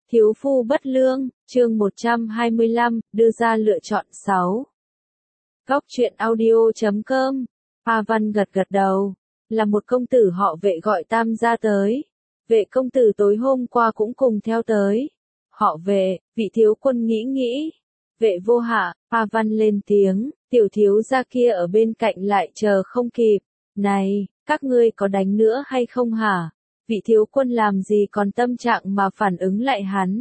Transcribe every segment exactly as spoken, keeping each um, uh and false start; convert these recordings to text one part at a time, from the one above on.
Thiếu phu bất lương, chương một trăm hai mươi lăm, đưa ra lựa chọn sáu. Góc truyện audio chấm com. Hoa Văn gật gật đầu, là một công tử họ Vệ gọi Tam gia tới. Vệ công tử tối hôm qua cũng cùng theo tới. Họ Vệ, vị thiếu quân nghĩ nghĩ. Vệ vô hạ, Hoa Văn lên tiếng, tiểu thiếu gia kia ở bên cạnh lại chờ không kịp. Này, các ngươi có đánh nữa hay không hả? Vị thiếu quân làm gì còn tâm trạng mà phản ứng lại hắn.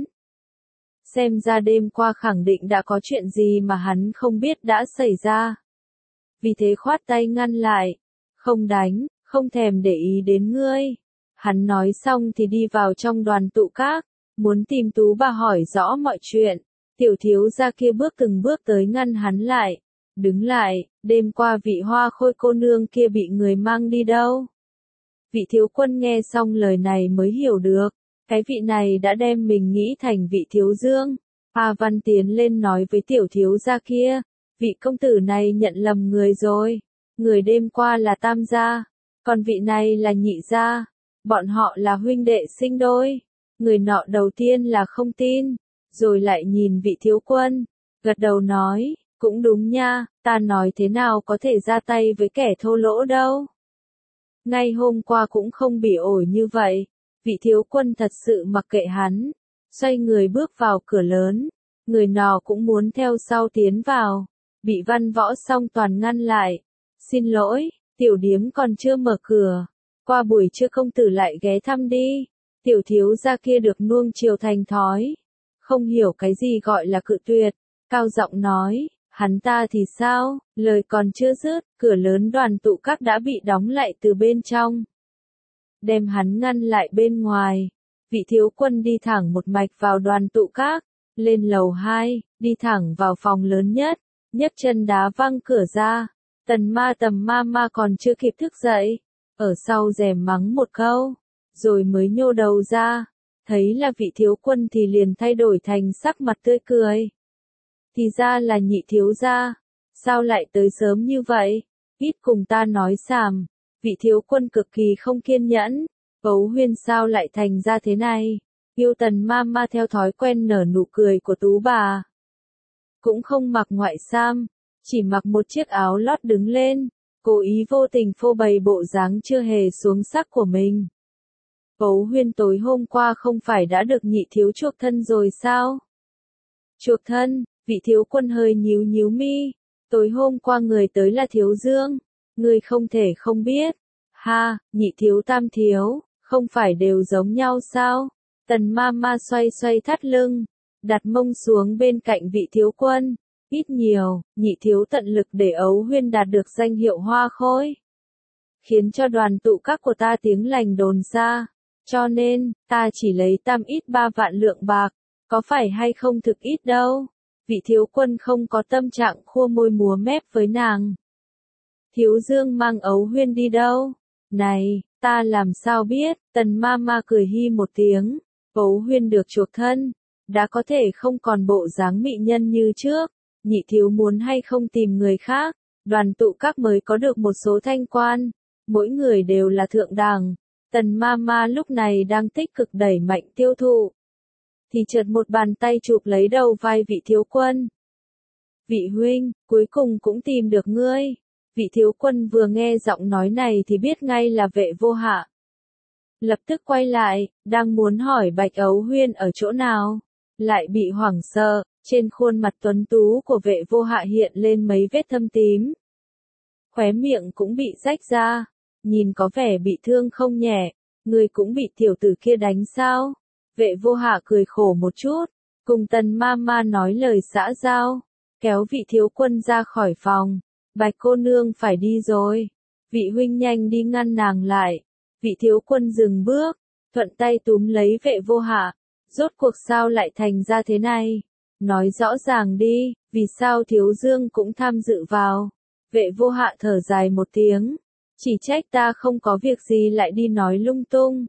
Xem ra đêm qua khẳng định đã có chuyện gì mà hắn không biết đã xảy ra. Vì thế khoát tay ngăn lại. Không đánh, không thèm để ý đến ngươi. Hắn nói xong thì đi vào trong đoàn tụ các, muốn tìm Tú bà hỏi rõ mọi chuyện. Tiểu thiếu gia kia bước từng bước tới ngăn hắn lại. Đứng lại, đêm qua vị Hoa Khôi cô nương kia bị người mang đi đâu? Vị thiếu quân nghe xong lời này mới hiểu được, cái vị này đã đem mình nghĩ thành vị thiếu dương. Hoa Văn tiến lên nói với tiểu thiếu gia kia, vị công tử này nhận lầm người rồi, người đêm qua là Tam gia, còn vị này là Nhị gia, bọn họ là huynh đệ sinh đôi. Người nọ đầu tiên là không tin, rồi lại nhìn vị thiếu quân, gật đầu nói, cũng đúng nha, ta nói thế nào có thể ra tay với kẻ thô lỗ đâu. Ngay hôm qua cũng không bị ổi như vậy, vị thiếu quân thật sự mặc kệ hắn, xoay người bước vào cửa lớn, người nọ cũng muốn theo sau tiến vào, bị Văn Võ Song Toàn ngăn lại. Xin lỗi, tiểu điếm còn chưa mở cửa, qua buổi trưa công tử lại ghé thăm đi. Tiểu thiếu gia kia được nuông chiều thành thói, không hiểu cái gì gọi là cự tuyệt, cao giọng nói. Hắn ta thì sao, lời còn chưa dứt, cửa lớn đoàn tụ các đã bị đóng lại từ bên trong. Đem hắn ngăn lại bên ngoài, vị thiếu quân đi thẳng một mạch vào đoàn tụ các, lên lầu hai, đi thẳng vào phòng lớn nhất, nhấc chân đá văng cửa ra. Tần ma tầm ma ma còn chưa kịp thức dậy, ở sau rèm mắng một câu, rồi mới nhô đầu ra, thấy là vị thiếu quân thì liền thay đổi thành sắc mặt tươi cười. Thì ra là Nhị thiếu gia, sao lại tới sớm như vậy, ít cùng ta nói xàm. Vị thiếu quân cực kỳ không kiên nhẫn, Ấu Huyên sao lại thành ra thế này. Yêu Tần ma ma theo thói quen nở nụ cười của Tú bà. Cũng không mặc ngoại sam, chỉ mặc một chiếc áo lót đứng lên, cố ý vô tình phô bày bộ dáng chưa hề xuống sắc của mình. Ấu Huyên tối hôm qua không phải đã được Nhị thiếu chuộc thân rồi sao? Chuộc thân? Vị thiếu quân hơi nhíu nhíu mi, tối hôm qua người tới là thiếu dương, người không thể không biết. Ha, Nhị thiếu Tam thiếu, không phải đều giống nhau sao? Tần ma ma xoay xoay thắt lưng, đặt mông xuống bên cạnh vị thiếu quân, ít nhiều, Nhị thiếu tận lực để Ấu Huyên đạt được danh hiệu Hoa Khôi, khiến cho đoàn tụ các của ta tiếng lành đồn xa, cho nên, ta chỉ lấy tam ít ba vạn lượng bạc, có phải hay không thực ít đâu. Vị thiếu quân không có tâm trạng khua môi múa mép với nàng. Thiếu dương mang Ấu Huyên đi đâu? Này, ta làm sao biết? Tần ma ma cười hi một tiếng. Ấu Huyên được chuộc thân, đã có thể không còn bộ dáng mị nhân như trước. Nhị thiếu muốn hay không tìm người khác, đoàn tụ các mới có được một số thanh quan. Mỗi người đều là thượng đẳng. Tần ma ma lúc này đang tích cực đẩy mạnh tiêu thụ. Thì chợt một bàn tay chụp lấy đầu vai vị thiếu quân. Vị huynh, cuối cùng cũng tìm được ngươi. Vị thiếu quân vừa nghe giọng nói này thì biết ngay là Vệ vô hạ. Lập tức quay lại, đang muốn hỏi Bạch Ấu Huyên ở chỗ nào. Lại bị hoảng sợ, trên khuôn mặt tuấn tú của Vệ vô hạ hiện lên mấy vết thâm tím. Khóe miệng cũng bị rách ra, nhìn có vẻ bị thương không nhẹ. Người cũng bị tiểu tử kia đánh sao? Vệ vô hạ cười khổ một chút, cùng tần ma ma nói lời xã giao, kéo vị thiếu quân ra khỏi phòng. Bạch cô nương phải đi rồi, vị huynh nhanh đi ngăn nàng lại. Vị thiếu quân dừng bước, thuận tay túm lấy vệ vô hạ. Rốt cuộc sao lại thành ra thế này? Nói rõ ràng đi, vì sao thiếu dương cũng tham dự vào? Vệ vô hạ thở dài một tiếng, chỉ trách ta không có việc gì lại đi nói lung tung.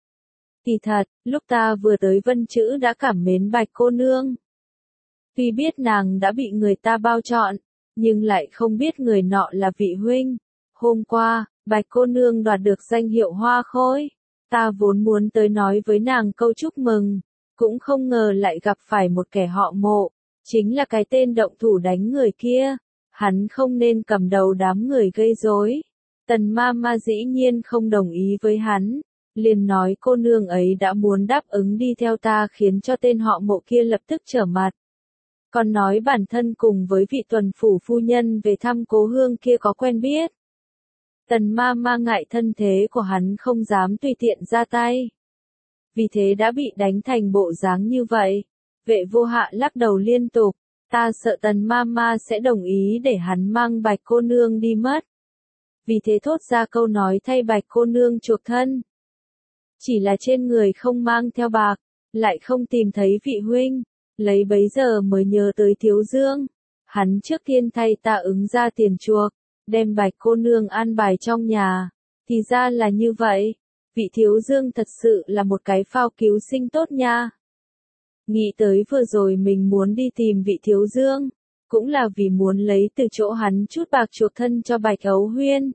Kỳ thật, lúc ta vừa tới Vân Chữ đã cảm mến Bạch cô nương. Tuy biết nàng đã bị người ta bao trọn, nhưng lại không biết người nọ là vị huynh. Hôm qua, Bạch cô nương đoạt được danh hiệu Hoa Khôi. Ta vốn muốn tới nói với nàng câu chúc mừng, cũng không ngờ lại gặp phải một kẻ họ Mộ, chính là cái tên động thủ đánh người kia. Hắn không nên cầm đầu đám người gây rối. Tần ma ma dĩ nhiên không đồng ý với hắn, liền nói cô nương ấy đã muốn đáp ứng đi theo ta khiến cho tên họ Mộ kia lập tức trở mặt. Còn nói bản thân cùng với vị tuần phủ phu nhân về thăm cố hương kia có quen biết. Tần ma ma ngại thân thế của hắn không dám tùy tiện ra tay. Vì thế đã bị đánh thành bộ dáng như vậy. Vệ vô hạ lắc đầu liên tục, ta sợ tần ma ma sẽ đồng ý để hắn mang bạch cô nương đi mất. Vì thế thốt ra câu nói thay bạch cô nương chuộc thân. Chỉ là trên người không mang theo bạc, lại không tìm thấy vị huynh, lấy bấy giờ mới nhớ tới Thiếu Dương. Hắn trước tiên thay ta ứng ra tiền chuộc, đem bạch cô nương an bài trong nhà. Thì ra là như vậy, vị Thiếu Dương thật sự là một cái phao cứu sinh tốt nha. Nghĩ tới vừa rồi mình muốn đi tìm vị Thiếu Dương, cũng là vì muốn lấy từ chỗ hắn chút bạc chuộc thân cho Bạch Ấu Huyên.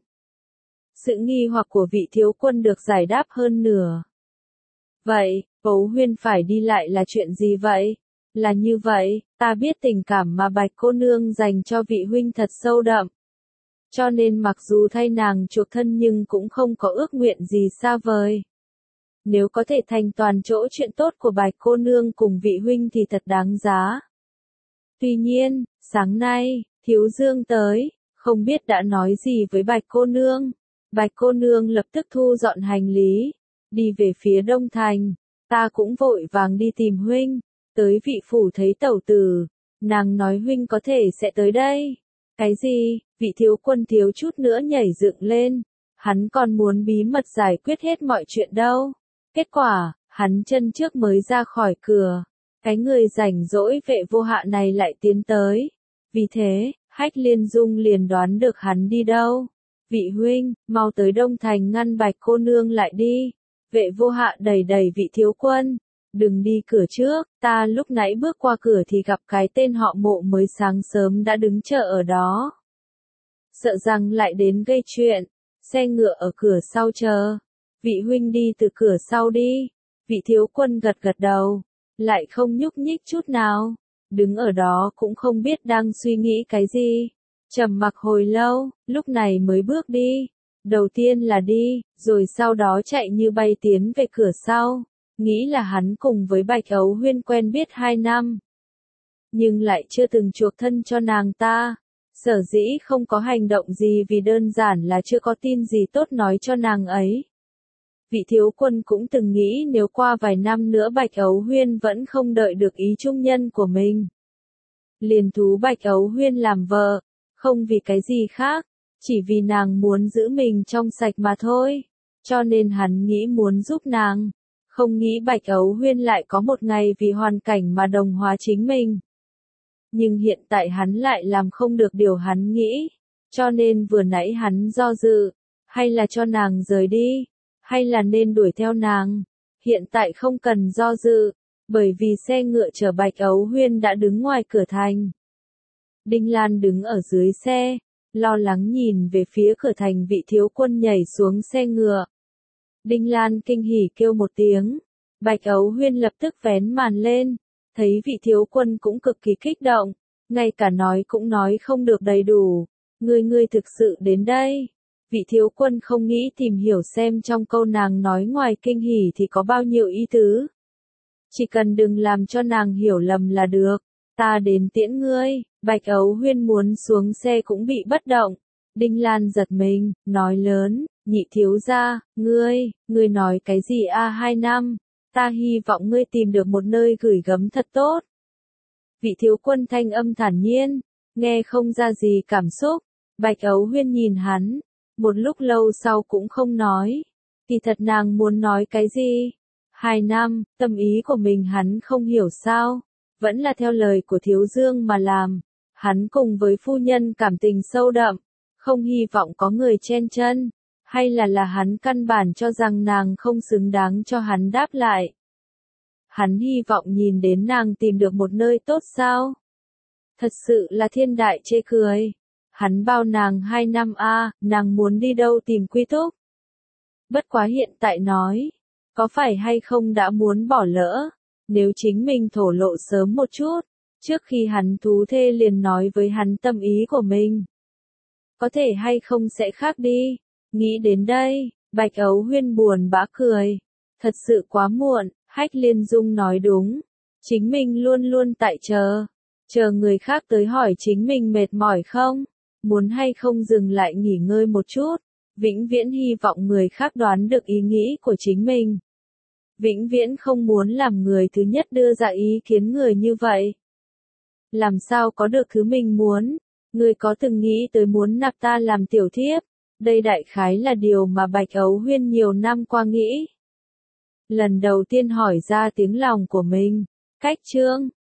Sự nghi hoặc của vị thiếu quân được giải đáp hơn nửa. Vậy, Ấu Huyên phải đi lại là chuyện gì vậy? Là như vậy, ta biết tình cảm mà Bạch cô nương dành cho vị huynh thật sâu đậm. Cho nên mặc dù thay nàng chuộc thân nhưng cũng không có ước nguyện gì xa vời. Nếu có thể thành toàn chỗ chuyện tốt của Bạch cô nương cùng vị huynh thì thật đáng giá. Tuy nhiên, sáng nay, Thiếu Dương tới, không biết đã nói gì với Bạch cô nương. Bạch cô nương lập tức thu dọn hành lý, đi về phía Đông Thành. Ta cũng vội vàng đi tìm huynh, tới vị phủ thấy tẩu tử. Nàng nói huynh có thể sẽ tới đây. Cái gì? Vị thiếu quân thiếu chút nữa nhảy dựng lên. Hắn còn muốn bí mật giải quyết hết mọi chuyện đâu. Kết quả, hắn chân trước mới ra khỏi cửa. Cái người rảnh rỗi vệ vô hạ này lại tiến tới. Vì thế, Hách Liên Dung liền đoán được hắn đi đâu. Vị huynh, mau tới Đông Thành ngăn Bạch cô nương lại đi. Vệ vô hạ đẩy đẩy vị thiếu quân. Đừng đi cửa trước, ta lúc nãy bước qua cửa thì gặp cái tên họ Mộ mới sáng sớm đã đứng chờ ở đó. Sợ rằng lại đến gây chuyện, xe ngựa ở cửa sau chờ. Vị huynh đi từ cửa sau đi. Vị thiếu quân gật gật đầu, lại không nhúc nhích chút nào. Đứng ở đó cũng không biết đang suy nghĩ cái gì. Trầm mặc hồi lâu, lúc này mới bước đi. Đầu tiên là đi, rồi sau đó chạy như bay tiến về cửa sau. Nghĩ là hắn cùng với Bạch Ấu Huyên quen biết hai năm. Nhưng lại chưa từng chuộc thân cho nàng ta. Sở dĩ không có hành động gì vì đơn giản là chưa có tin gì tốt nói cho nàng ấy. Vị thiếu quân cũng từng nghĩ nếu qua vài năm nữa Bạch Ấu Huyên vẫn không đợi được ý trung nhân của mình. Liền thú Bạch Ấu Huyên làm vợ, không vì cái gì khác, chỉ vì nàng muốn giữ mình trong sạch mà thôi. Cho nên hắn nghĩ muốn giúp nàng, không nghĩ Bạch Ấu Huyên lại có một ngày vì hoàn cảnh mà đồng hóa chính mình. Nhưng hiện tại hắn lại làm không được điều hắn nghĩ, cho nên vừa nãy hắn do dự, hay là cho nàng rời đi, hay là nên đuổi theo nàng. Hiện tại không cần do dự, bởi vì xe ngựa chở Bạch Ấu Huyên đã đứng ngoài cửa thành. Đinh Lan đứng ở dưới xe, lo lắng nhìn về phía cửa thành. Vị thiếu quân nhảy xuống xe ngựa. Đinh Lan kinh hỉ kêu một tiếng. Bạch Ấu Huyên lập tức vén màn lên, thấy vị thiếu quân cũng cực kỳ kích động, ngay cả nói cũng nói không được đầy đủ. Ngươi ngươi thực sự đến đây. Vị thiếu quân không nghĩ tìm hiểu xem trong câu nàng nói ngoài kinh hỉ thì có bao nhiêu ý tứ. Chỉ cần đừng làm cho nàng hiểu lầm là được. Ta đến tiễn ngươi. Bạch Ấu Huyên muốn xuống xe cũng bị bất động. Đinh Lan giật mình, nói lớn, nhị thiếu gia, ngươi, ngươi nói cái gì a hai năm, ta hy vọng ngươi tìm được một nơi gửi gắm thật tốt. Vị thiếu quân thanh âm thản nhiên, nghe không ra gì cảm xúc. Bạch Ấu Huyên nhìn hắn, một lúc lâu sau cũng không nói. Kỳ thật nàng muốn nói cái gì? Hai năm, tâm ý của mình hắn không hiểu sao, vẫn là theo lời của Thiếu Dương mà làm. Hắn cùng với phu nhân cảm tình sâu đậm, không hy vọng có người chen chân, hay là là hắn căn bản cho rằng nàng không xứng đáng cho hắn đáp lại. Hắn hy vọng nhìn đến nàng tìm được một nơi tốt sao? Thật sự là thiên đại chê cười. Hắn bao nàng hai năm a, nàng muốn đi đâu tìm quy túc? Bất quá hiện tại nói, có phải hay không đã muốn bỏ lỡ, Nếu chính mình thổ lộ sớm một chút, trước khi hắn thú thê liền nói với hắn tâm ý của mình. Có thể hay không sẽ khác đi. Nghĩ đến đây, Bạch Ấu Huyên buồn bã cười. Thật sự quá muộn, Hách Liên Dung nói đúng. Chính mình luôn luôn tại chờ. Chờ người khác tới hỏi chính mình mệt mỏi không? Muốn hay không dừng lại nghỉ ngơi một chút? Vĩnh viễn hy vọng người khác đoán được ý nghĩ của chính mình. Vĩnh viễn không muốn làm người thứ nhất đưa ra ý kiến người như vậy. Làm sao có được thứ mình muốn? Người có từng nghĩ tới muốn nạp ta làm tiểu thiếp? Đây đại khái là điều mà Bạch Ấu Huyên nhiều năm qua nghĩ. Lần đầu tiên hỏi ra tiếng lòng của mình. Cách chương